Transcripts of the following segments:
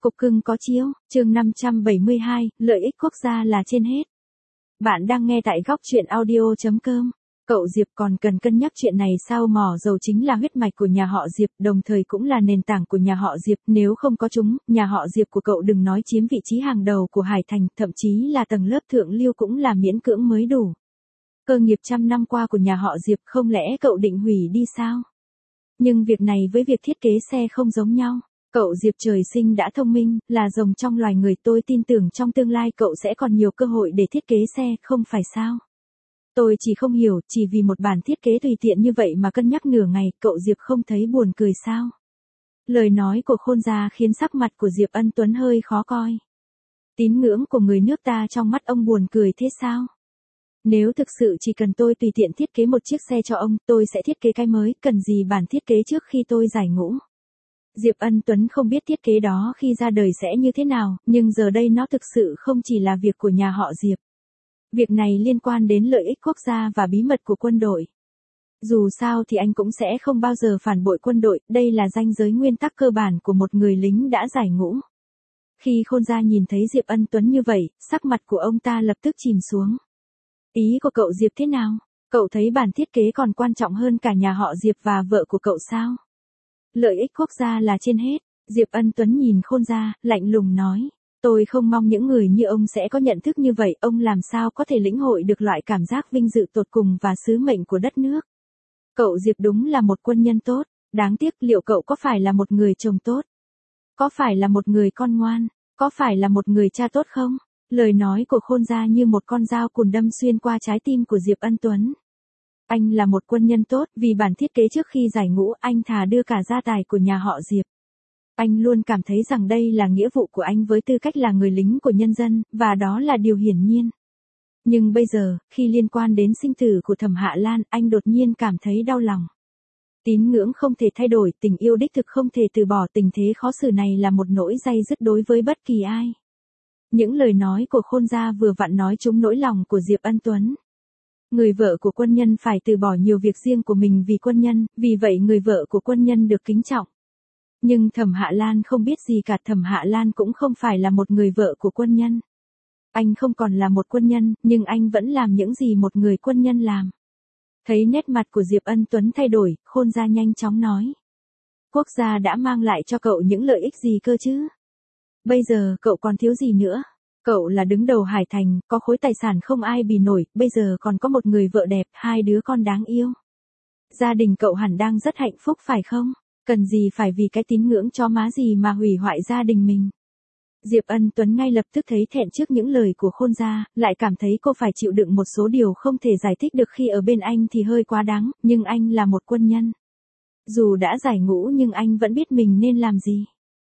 Cục cưng có chiếu, chương 572, lợi ích quốc gia là trên hết. Bạn đang nghe tại góc truyện audio.com. Cậu Diệp còn cần cân nhắc chuyện này sao? Mỏ dầu chính là huyết mạch của nhà họ Diệp, đồng thời cũng là nền tảng của nhà họ Diệp. Nếu không có chúng, nhà họ Diệp của cậu đừng nói chiếm vị trí hàng đầu của Hải Thành, thậm chí là tầng lớp thượng lưu cũng là miễn cưỡng mới đủ. Cơ nghiệp trăm năm qua của nhà họ Diệp không lẽ cậu định hủy đi sao? Nhưng việc này với việc thiết kế xe không giống nhau. Cậu Diệp trời sinh đã thông minh, là rồng trong loài người, tôi tin tưởng trong tương lai cậu sẽ còn nhiều cơ hội để thiết kế xe, không phải sao? Tôi chỉ không hiểu, chỉ vì một bản thiết kế tùy tiện như vậy mà cân nhắc nửa ngày, cậu Diệp không thấy buồn cười sao? Lời nói của Khôn gia khiến sắc mặt của Diệp Ân Tuấn hơi khó coi. Tín ngưỡng của người nước ta trong mắt ông buồn cười thế sao? Nếu thực sự chỉ cần tôi tùy tiện thiết kế một chiếc xe cho ông, tôi sẽ thiết kế cái mới, cần gì bản thiết kế trước khi tôi giải ngũ. Diệp Ân Tuấn không biết thiết kế đó khi ra đời sẽ như thế nào, nhưng giờ đây nó thực sự không chỉ là việc của nhà họ Diệp. Việc này liên quan đến lợi ích quốc gia và bí mật của quân đội. Dù sao thì anh cũng sẽ không bao giờ phản bội quân đội, đây là ranh giới nguyên tắc cơ bản của một người lính đã giải ngũ. Khi Khôn gia nhìn thấy Diệp Ân Tuấn như vậy, sắc mặt của ông ta lập tức chìm xuống. Ý của cậu Diệp thế nào? Cậu thấy bản thiết kế còn quan trọng hơn cả nhà họ Diệp và vợ của cậu sao? Lợi ích quốc gia là trên hết. Diệp Ân Tuấn nhìn Khôn gia, lạnh lùng nói. Tôi không mong những người như ông sẽ có nhận thức như vậy, ông làm sao có thể lĩnh hội được loại cảm giác vinh dự tột cùng và sứ mệnh của đất nước. Cậu Diệp đúng là một quân nhân tốt, đáng tiếc liệu cậu có phải là một người chồng tốt? Có phải là một người con ngoan? Có phải là một người cha tốt không? Lời nói của Khôn gia như một con dao cùn đâm xuyên qua trái tim của Diệp Ân Tuấn. Anh là một quân nhân tốt, vì bản thiết kế trước khi giải ngũ anh thà đưa cả gia tài của nhà họ Diệp. Anh luôn cảm thấy rằng đây là nghĩa vụ của anh với tư cách là người lính của nhân dân, và đó là điều hiển nhiên. Nhưng bây giờ, khi liên quan đến sinh tử của Thẩm Hạ Lan, anh đột nhiên cảm thấy đau lòng. Tín ngưỡng không thể thay đổi, tình yêu đích thực không thể từ bỏ, tình thế khó xử này là một nỗi day dứt đối với bất kỳ ai. Những lời nói của Khôn gia vừa vặn nói trúng nỗi lòng của Diệp Ân Tuấn. Người vợ của quân nhân phải từ bỏ nhiều việc riêng của mình vì quân nhân, vì vậy người vợ của quân nhân được kính trọng. Nhưng Thẩm Hạ Lan không biết gì cả, Thẩm Hạ Lan cũng không phải là một người vợ của quân nhân. Anh không còn là một quân nhân, nhưng anh vẫn làm những gì một người quân nhân làm. Thấy nét mặt của Diệp Ân Tuấn thay đổi, Khôn gia nhanh chóng nói. Quốc gia đã mang lại cho cậu những lợi ích gì cơ chứ? Bây giờ cậu còn thiếu gì nữa? Cậu là đứng đầu Hải Thành, có khối tài sản không ai bì nổi, bây giờ còn có một người vợ đẹp, 2 đứa con đáng yêu. Gia đình cậu hẳn đang rất hạnh phúc phải không? Cần gì phải vì cái tín ngưỡng chó má gì mà hủy hoại gia đình mình? Diệp Ân Tuấn ngay lập tức thấy thẹn trước những lời của Khôn gia, lại cảm thấy cô phải chịu đựng một số điều không thể giải thích được khi ở bên anh thì hơi quá đáng, nhưng anh là một quân nhân. Dù đã giải ngũ nhưng anh vẫn biết mình nên làm gì.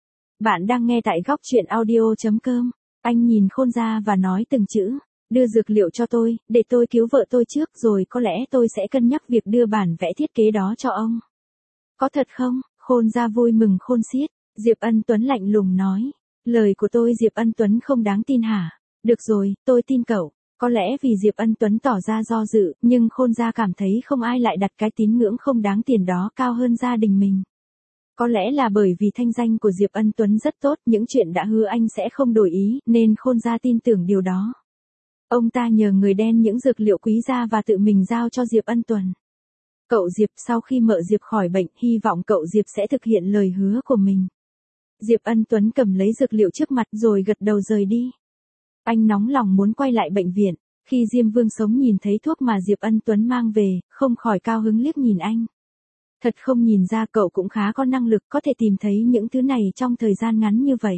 Bạn đang nghe tại góc truyện audio.com. Anh nhìn Khôn gia và nói từng chữ, đưa dược liệu cho tôi, để tôi cứu vợ tôi trước rồi có lẽ tôi sẽ cân nhắc việc đưa bản vẽ thiết kế đó cho ông. Có thật không? Khôn gia vui mừng khôn xiết. Diệp Ân Tuấn lạnh lùng nói, lời của tôi Diệp Ân Tuấn không đáng tin hả? Được rồi, tôi tin cậu. Có lẽ vì Diệp Ân Tuấn tỏ ra do dự, nhưng Khôn gia cảm thấy không ai lại đặt cái tín ngưỡng không đáng tiền đó cao hơn gia đình mình. Có lẽ là bởi vì thanh danh của Diệp Ân Tuấn rất tốt, những chuyện đã hứa anh sẽ không đổi ý, nên Khôn gia tin tưởng điều đó. Ông ta nhờ người đen những dược liệu quý giá và tự mình giao cho Diệp Ân Tuấn. Cậu Diệp, sau khi mợ Diệp khỏi bệnh, hy vọng cậu Diệp sẽ thực hiện lời hứa của mình. Diệp Ân Tuấn cầm lấy dược liệu trước mặt rồi gật đầu rời đi. Anh nóng lòng muốn quay lại bệnh viện, khi Diêm Vương Sống nhìn thấy thuốc mà Diệp Ân Tuấn mang về, không khỏi cao hứng liếc nhìn anh. Thật không nhìn ra cậu cũng khá có năng lực có thể tìm thấy những thứ này trong thời gian ngắn như vậy.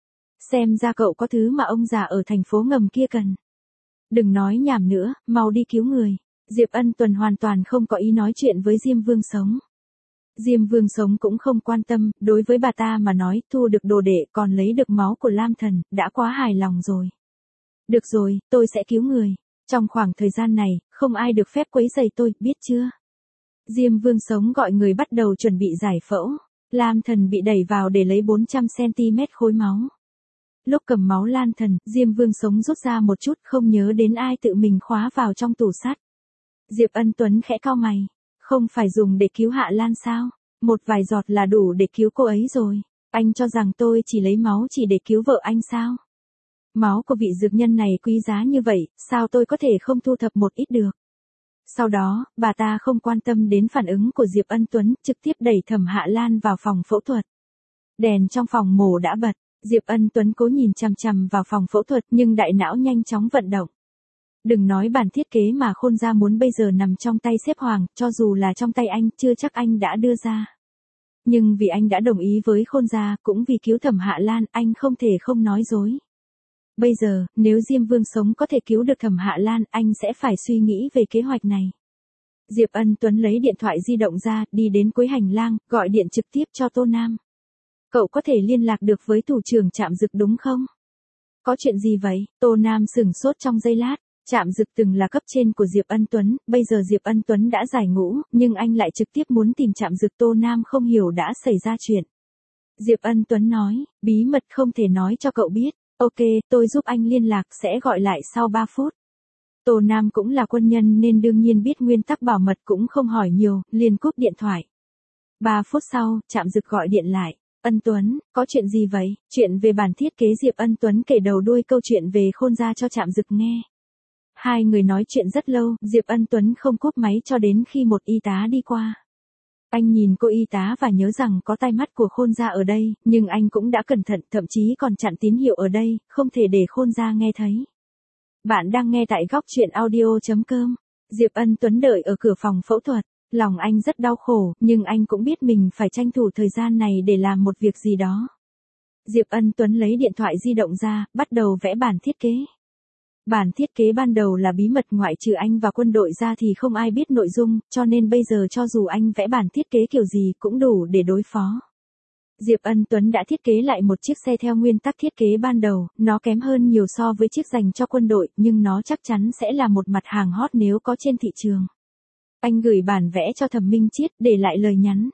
Xem ra cậu có thứ mà ông già ở thành phố ngầm kia cần. Đừng nói nhảm nữa, mau đi cứu người. Diệp Ân Tuấn hoàn toàn không có ý nói chuyện với Diêm Vương Sống. Diêm Vương Sống cũng không quan tâm, đối với bà ta mà nói thu được đồ đệ còn lấy được máu của Lam Thần, đã quá hài lòng rồi. Được rồi, tôi sẽ cứu người. Trong khoảng thời gian này, không ai được phép quấy rầy tôi, biết chưa? Diêm Vương Sống gọi người bắt đầu chuẩn bị giải phẫu. Lam Thần bị đẩy vào để lấy 400cm khối máu. Lúc cầm máu Lam Thần, Diêm Vương Sống rút ra một chút không nhớ đến ai tự mình khóa vào trong tủ sắt. Diệp Ân Tuấn khẽ cau mày. Không phải dùng để cứu Hạ Lan sao? Một vài giọt là đủ để cứu cô ấy rồi. Anh cho rằng tôi chỉ lấy máu chỉ để cứu vợ anh sao? Máu của vị dược nhân này quý giá như vậy, sao tôi có thể không thu thập một ít được? Sau đó, bà ta không quan tâm đến phản ứng của Diệp Ân Tuấn, trực tiếp đẩy Thẩm Hạ Lan vào phòng phẫu thuật. Đèn trong phòng mổ đã bật, Diệp Ân Tuấn cố nhìn chằm chằm vào phòng phẫu thuật nhưng đại não nhanh chóng vận động. Đừng nói bản thiết kế mà Khôn gia muốn bây giờ nằm trong tay xếp Hoàng, cho dù là trong tay anh, chưa chắc anh đã đưa ra. Nhưng vì anh đã đồng ý với Khôn gia, cũng vì cứu Thẩm Hạ Lan, anh không thể không nói dối. Bây giờ, nếu Diêm Vương sống có thể cứu được Thẩm Hạ Lan, anh sẽ phải suy nghĩ về kế hoạch này. Diệp Ân Tuấn lấy điện thoại di động ra, đi đến cuối hành lang, gọi điện trực tiếp cho Tô Nam. Cậu có thể liên lạc được với thủ trưởng Trạm Dực đúng không? Có chuyện gì vậy? Tô Nam sửng sốt trong giây lát. Trạm Dực từng là cấp trên của Diệp Ân Tuấn, bây giờ Diệp Ân Tuấn đã giải ngũ, nhưng anh lại trực tiếp muốn tìm Trạm Dực. Tô Nam không hiểu đã xảy ra chuyện. Diệp Ân Tuấn nói, bí mật không thể nói cho cậu biết. Ok, tôi giúp anh liên lạc, sẽ gọi lại sau 3 phút. Tô Nam cũng là quân nhân nên đương nhiên biết nguyên tắc bảo mật, cũng không hỏi nhiều, liền cúp điện thoại. 3 phút sau, Trạm Dực gọi điện lại. Ân Tuấn, có chuyện gì vậy? Chuyện về bản thiết kế. Diệp Ân Tuấn kể đầu đuôi câu chuyện về Khôn gia cho Trạm Dực nghe. Hai người nói chuyện rất lâu, Diệp Ân Tuấn không cúp máy cho đến khi một y tá đi qua. Anh nhìn cô y tá và nhớ rằng có tai mắt của Khôn gia ở đây, nhưng anh cũng đã cẩn thận, thậm chí còn chặn tín hiệu ở đây, không thể để Khôn gia nghe thấy. Bạn đang nghe tại góc truyện audio.com. Diệp Ân Tuấn đợi ở cửa phòng phẫu thuật. Lòng anh rất đau khổ, nhưng anh cũng biết mình phải tranh thủ thời gian này để làm một việc gì đó. Diệp Ân Tuấn lấy điện thoại di động ra, bắt đầu vẽ bản thiết kế. Bản thiết kế ban đầu là bí mật, ngoại trừ anh và quân đội ra thì không ai biết nội dung, cho nên bây giờ cho dù anh vẽ bản thiết kế kiểu gì cũng đủ để đối phó. Diệp Ân Tuấn đã thiết kế lại một chiếc xe theo nguyên tắc thiết kế ban đầu, nó kém hơn nhiều so với chiếc dành cho quân đội, nhưng nó chắc chắn sẽ là một mặt hàng hot nếu có trên thị trường. Anh gửi bản vẽ cho Thẩm Minh Chiết, để lại lời nhắn.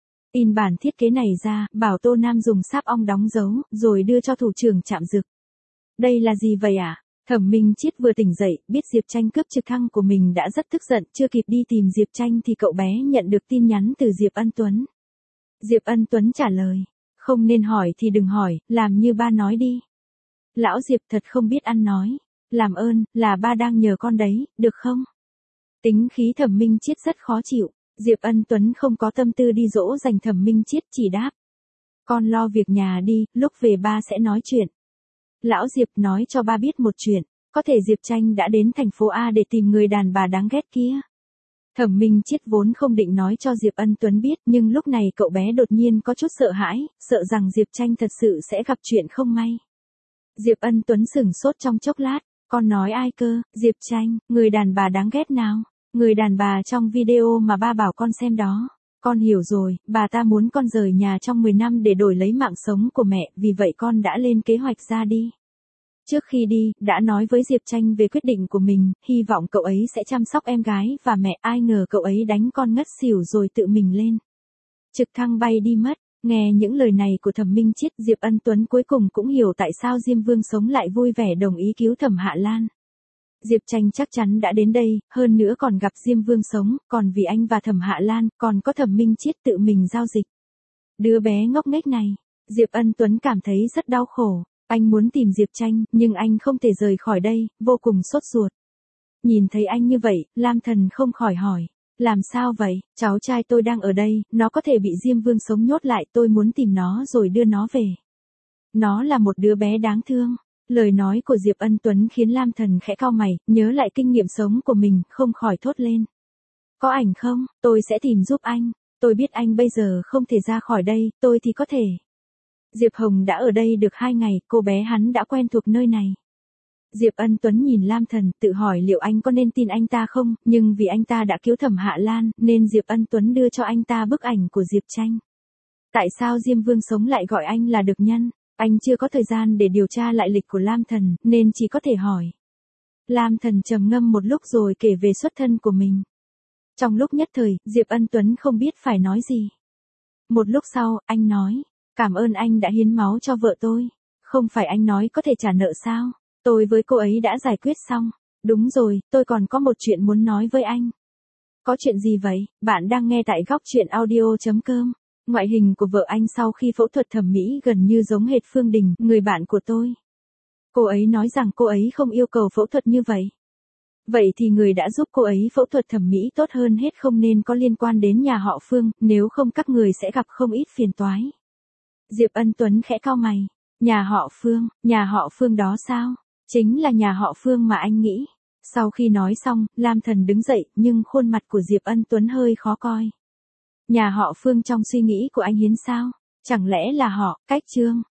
In bản thiết kế này ra, bảo Tô Nam dùng sáp ong đóng dấu, rồi đưa cho thủ trưởng Trạm Dực. Đây là gì vậy ạ? Thẩm Minh Chiết vừa tỉnh dậy, biết Diệp Tranh cướp trực thăng của mình đã rất tức giận, chưa kịp đi tìm Diệp Tranh thì cậu bé nhận được tin nhắn từ Diệp Ân Tuấn. Diệp Ân Tuấn trả lời, không nên hỏi thì đừng hỏi, làm như ba nói đi. Lão Diệp thật không biết ăn nói, làm ơn, là ba đang nhờ con đấy, được không? Tính khí Thẩm Minh Chiết rất khó chịu, Diệp Ân Tuấn không có tâm tư đi dỗ dành Thẩm Minh Chiết, chỉ đáp. Con lo việc nhà đi, lúc về ba sẽ nói chuyện. Lão Diệp nói cho ba biết một chuyện, có thể Diệp Tranh đã đến thành phố A để tìm người đàn bà đáng ghét kia. Thẩm Minh Chiết vốn không định nói cho Diệp Ân Tuấn biết, nhưng lúc này cậu bé đột nhiên có chút sợ hãi, sợ rằng Diệp Tranh thật sự sẽ gặp chuyện không may. Diệp Ân Tuấn sửng sốt trong chốc lát, con nói ai cơ? Diệp Tranh, người đàn bà đáng ghét nào? Người đàn bà trong video mà ba bảo con xem đó. Con hiểu rồi, bà ta muốn con rời nhà trong 10 năm để đổi lấy mạng sống của mẹ, vì vậy con đã lên kế hoạch ra đi. Trước khi đi, đã nói với Diệp Tranh về quyết định của mình, hy vọng cậu ấy sẽ chăm sóc em gái và mẹ, ai ngờ cậu ấy đánh con ngất xỉu rồi tự mình lên. Trực thăng bay đi mất, nghe những lời này của Thẩm Minh Chiết, Diệp Ân Tuấn cuối cùng cũng hiểu tại sao Diêm Vương sống lại vui vẻ đồng ý cứu Thẩm Hạ Lan. Diệp Tranh chắc chắn đã đến đây, hơn nữa còn gặp Diêm Vương sống, còn vì anh và Thẩm Hạ Lan, còn có Thẩm Minh Chiết tự mình giao dịch. Đứa bé ngốc nghếch này, Diệp Ân Tuấn cảm thấy rất đau khổ. Anh muốn tìm Diệp Tranh, nhưng anh không thể rời khỏi đây, vô cùng sốt ruột. Nhìn thấy anh như vậy, Lam Thần không khỏi hỏi. Làm sao vậy? Cháu trai tôi đang ở đây, nó có thể bị Diêm Vương sống nhốt lại, tôi muốn tìm nó rồi đưa nó về. Nó là một đứa bé đáng thương. Lời nói của Diệp Ân Tuấn khiến Lam Thần khẽ cau mày, nhớ lại kinh nghiệm sống của mình, không khỏi thốt lên. Có ảnh không? Tôi sẽ tìm giúp anh. Tôi biết anh bây giờ không thể ra khỏi đây, tôi thì có thể. Diệp Hồng đã ở đây được 2 ngày, cô bé hắn đã quen thuộc nơi này. Diệp Ân Tuấn nhìn Lam Thần, tự hỏi liệu anh có nên tin anh ta không, nhưng vì anh ta đã cứu Thẩm Hạ Lan, nên Diệp Ân Tuấn đưa cho anh ta bức ảnh của Diệp Tranh. Tại sao Diêm Vương sống lại gọi anh là Đực Nhân? Anh chưa có thời gian để điều tra lại lịch của Lam Thần, nên chỉ có thể hỏi. Lam Thần trầm ngâm một lúc rồi kể về xuất thân của mình. Trong lúc nhất thời, Diệp Ân Tuấn không biết phải nói gì. Một lúc sau, anh nói. Cảm ơn anh đã hiến máu cho vợ tôi. Không phải anh nói có thể trả nợ sao? Tôi với cô ấy đã giải quyết xong. Đúng rồi, tôi còn có một chuyện muốn nói với anh. Có chuyện gì vậy? Bạn đang nghe tại góc truyện audio.com. Ngoại hình của vợ anh sau khi phẫu thuật thẩm mỹ gần như giống hệt Phương Đình, người bạn của tôi. Cô ấy nói rằng cô ấy không yêu cầu phẫu thuật như vậy. Vậy thì người đã giúp cô ấy phẫu thuật thẩm mỹ tốt hơn hết không nên có liên quan đến nhà họ Phương, nếu không các người sẽ gặp không ít phiền toái. Diệp Ân Tuấn khẽ cau mày. Nhà họ Phương đó sao? Chính là nhà họ Phương mà anh nghĩ. Sau khi nói xong, Lam Thần đứng dậy, nhưng khuôn mặt của Diệp Ân Tuấn hơi khó coi. Nhà họ Phương trong suy nghĩ của anh Hiến sao? Chẳng lẽ là họ, Cách Trương?